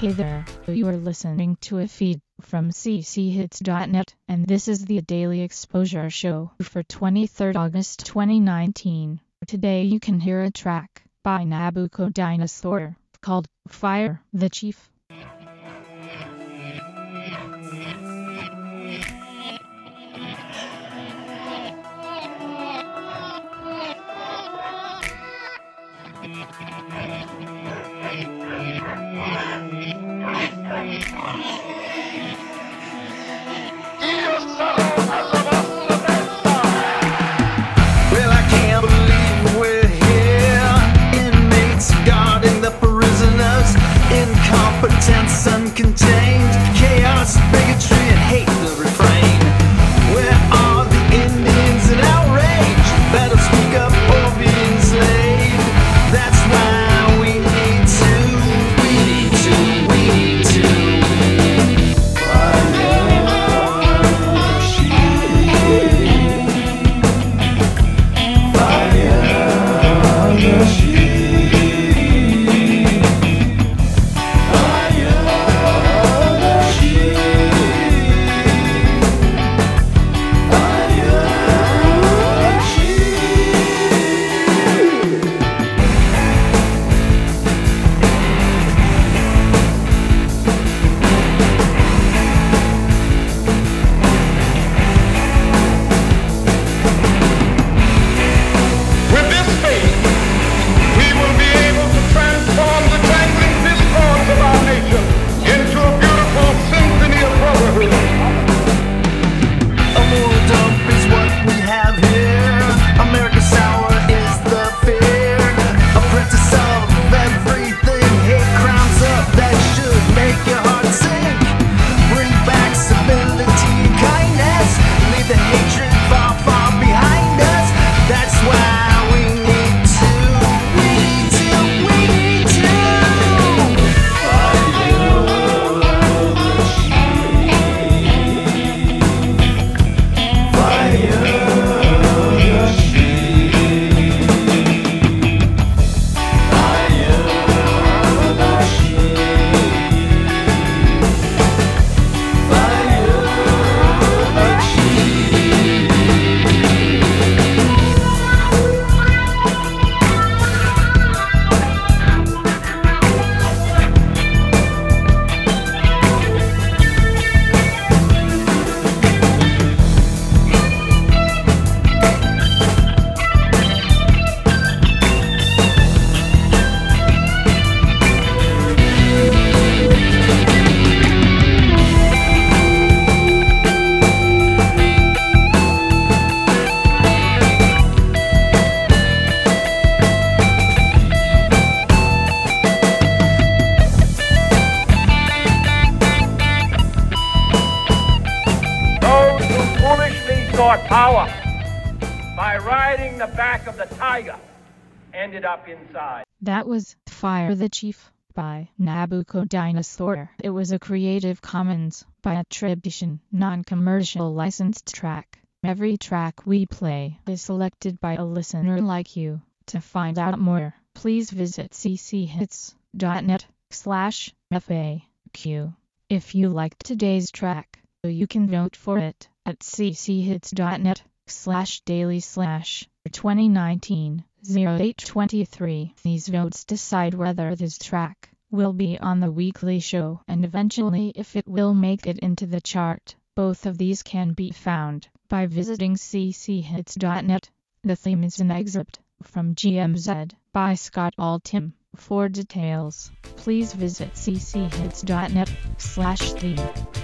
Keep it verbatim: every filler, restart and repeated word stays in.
Hey there, you are listening to a feed from c c hits dot net, and this is the Daily Exposure Show for twenty-third August twenty nineteen. Today you can hear a track by Nabucco Dinosaur called Fire the Chief. Well, I can't believe we're here. Inmates guarding the prisoners. Incompetence uncontained. Chaos, bigotry, and hate the refrain. Where are the Indians in outrage? Better speak up or be enslaved. That's why we need to, we need to, we need to. Power by riding the back of the tiger ended up inside. That was Fire the Chief by Nabucco Dinosaur. It was a Creative Commons by attribution, non-commercial licensed track. Every track we play is selected by a listener like you. To find out more, please visit c c hits dot net slash F A Q. If you liked today's track, you can vote for it at c c hits dot net slash daily slash twenty nineteen oh eight twenty-three. These votes decide whether this track will be on the weekly show and eventually if it will make it into the chart. Both of these can be found by visiting c c hits dot net. The theme is an excerpt from G M Z by Scott Altham. For details, please visit c c hits dot net slash theme.